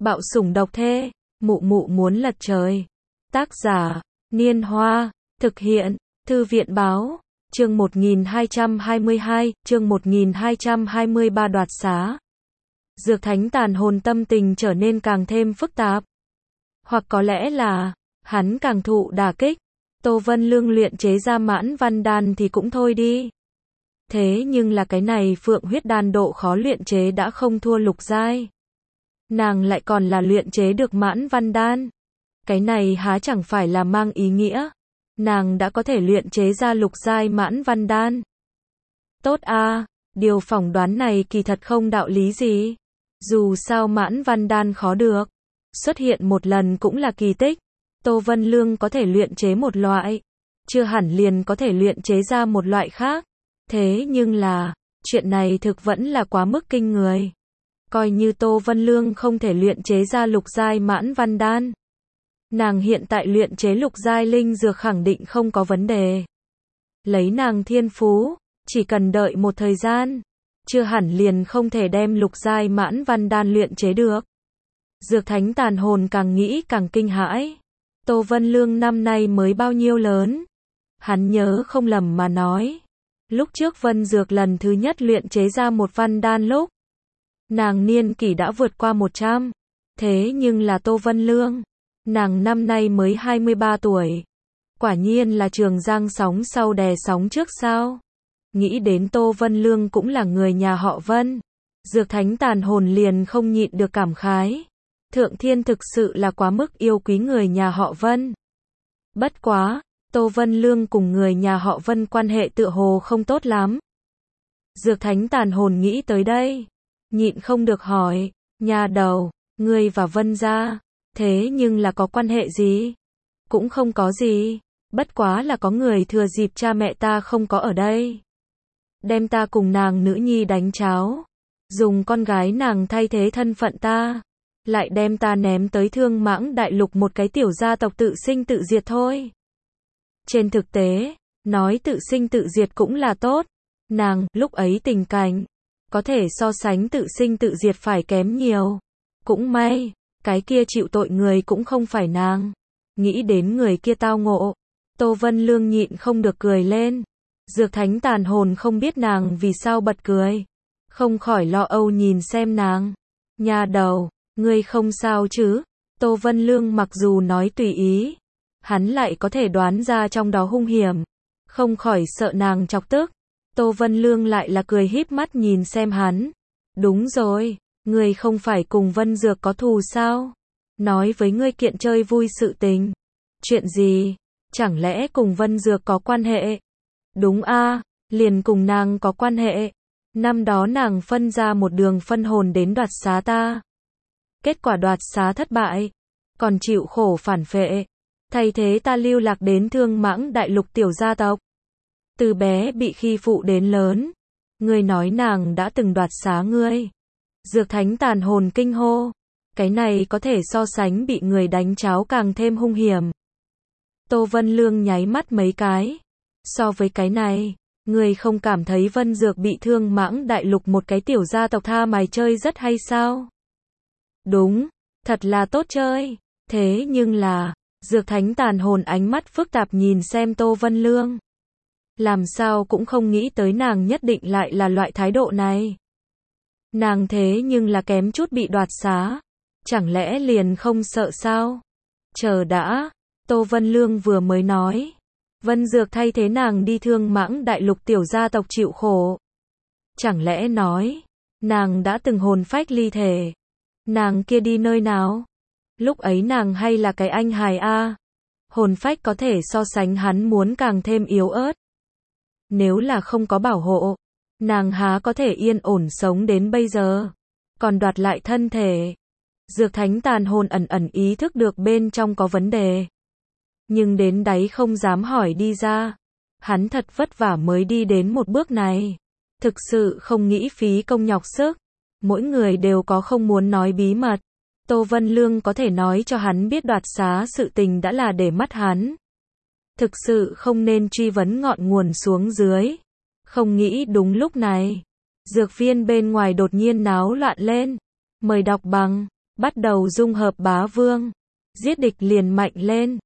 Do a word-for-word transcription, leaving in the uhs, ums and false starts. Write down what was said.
Bạo sủng độc thê, mụ mụ muốn lật trời. Tác giả, Niên Hoa, thực hiện, Thư viện Báo, chương một nghìn hai trăm hai mươi hai, chương một nghìn hai trăm hai mươi ba đoạt xá. Dược thánh tàn hồn tâm tình trở nên càng thêm phức tạp. Hoặc có lẽ là, hắn càng thụ đả kích. Tô Vân Lương luyện chế ra mãn văn đan thì cũng thôi đi. Thế nhưng là cái này phượng huyết đan độ khó luyện chế đã không thua lục giai. Nàng lại còn là luyện chế được mãn văn đan. Cái này há chẳng phải là mang ý nghĩa. Nàng đã có thể luyện chế ra lục giai mãn văn đan. Tốt a, điều phỏng đoán này kỳ thật không đạo lý gì. Dù sao mãn văn đan khó được. Xuất hiện một lần cũng là kỳ tích. Tô Vân Lương có thể luyện chế một loại. Chưa hẳn liền có thể luyện chế ra một loại khác. Thế nhưng là, chuyện này thực vẫn là quá mức kinh người. Coi như Tô Vân Lương không thể luyện chế ra lục giai mãn văn đan. Nàng hiện tại luyện chế lục giai linh dược khẳng định không có vấn đề. Lấy nàng thiên phú, chỉ cần đợi một thời gian, chưa hẳn liền không thể đem lục giai mãn văn đan luyện chế được. Dược thánh tàn hồn càng nghĩ càng kinh hãi. Tô Vân Lương năm nay mới bao nhiêu lớn? Hắn nhớ không lầm mà nói. Lúc trước Vân Dược lần thứ nhất luyện chế ra một văn đan lúc, nàng niên kỷ đã vượt qua một trăm. Thế nhưng là Tô Vân Lương, nàng năm nay mới hai mươi ba tuổi. Quả nhiên là trường giang sóng sau đè sóng trước sao? Nghĩ đến Tô Vân Lương cũng là người nhà họ Vân. Dược thánh tàn hồn liền không nhịn được cảm khái. Thượng thiên thực sự là quá mức yêu quý người nhà họ Vân. Bất quá, Tô Vân Lương cùng người nhà họ Vân quan hệ tựa hồ không tốt lắm. Dược thánh tàn hồn nghĩ tới đây, nhịn không được hỏi, nhà đầu, ngươi và Vân gia, thế nhưng là có quan hệ gì? Cũng không có gì, bất quá là có người thừa dịp cha mẹ ta không có ở đây. Đem ta cùng nàng nữ nhi đánh cháo, dùng con gái nàng thay thế thân phận ta, lại đem ta ném tới Thương Mãng Đại Lục một cái tiểu gia tộc tự sinh tự diệt thôi. Trên thực tế, nói tự sinh tự diệt cũng là tốt. Nàng, lúc ấy tình cảnh, có thể so sánh tự sinh tự diệt phải kém nhiều. Cũng may, cái kia chịu tội người cũng không phải nàng. Nghĩ đến người kia tao ngộ, Tô Vân Lương nhịn không được cười lên. Dược thánh tàn hồn không biết nàng vì sao bật cười. Không khỏi lo âu nhìn xem nàng. Nhà đầu, ngươi không sao chứ? Tô Vân Lương mặc dù nói tùy ý, hắn lại có thể đoán ra trong đó hung hiểm. Không khỏi sợ nàng chọc tức. Tô Vân Lương lại là cười híp mắt nhìn xem hắn. Đúng rồi, ngươi không phải cùng Vân Dược có thù sao? Nói với ngươi kiện chơi vui sự tình. Chuyện gì? Chẳng lẽ cùng Vân Dược có quan hệ? Đúng a, liền cùng nàng có quan hệ. Năm đó nàng phân ra một đường phân hồn đến đoạt xá ta. Kết quả đoạt xá thất bại, còn chịu khổ phản phệ. Thay thế ta lưu lạc đến Thương Mãng Đại Lục tiểu gia tộc. Từ bé bị khi phụ đến lớn. Ngươi nói nàng đã từng đoạt xá ngươi. Dược thánh tàn hồn kinh hô. Cái này có thể so sánh bị người đánh cháo càng thêm hung hiểm. Tô Vân Lương nháy mắt mấy cái. So với cái này, ngươi không cảm thấy Vân Dược bị Thương Mãng Đại Lục một cái tiểu gia tộc tha mày chơi rất hay sao? Đúng, thật là tốt chơi. Thế nhưng là, Dược thánh tàn hồn ánh mắt phức tạp nhìn xem Tô Vân Lương. Làm sao cũng không nghĩ tới nàng nhất định lại là loại thái độ này. Nàng thế nhưng là kém chút bị đoạt xá. Chẳng lẽ liền không sợ sao? Chờ đã, Tô Vân Lương vừa mới nói. Vân Dược thay thế nàng đi Thương Mãng Đại Lục tiểu gia tộc chịu khổ. Chẳng lẽ nói, nàng đã từng hồn phách ly thể. Nàng kia đi nơi nào? Lúc ấy nàng hay là cái anh hài a? Hồn phách có thể so sánh hắn muốn càng thêm yếu ớt. Nếu là không có bảo hộ, nàng há có thể yên ổn sống đến bây giờ. Còn đoạt lại thân thể. Dược thánh tàn hồn ẩn ẩn ý thức được bên trong có vấn đề. Nhưng đến đáy không dám hỏi đi ra. Hắn thật vất vả mới đi đến một bước này. Thực sự không nghĩ phí công nhọc sức. Mỗi người đều có không muốn nói bí mật. Tô Vân Lương có thể nói cho hắn biết đoạt xá sự tình đã là để mắt hắn. Thực sự không nên truy vấn ngọn nguồn xuống dưới. Không nghĩ đúng lúc này. Dược viên bên ngoài đột nhiên náo loạn lên. Mời đọc bằng bắt đầu dung hợp bá vương. Giết địch liền mạnh lên.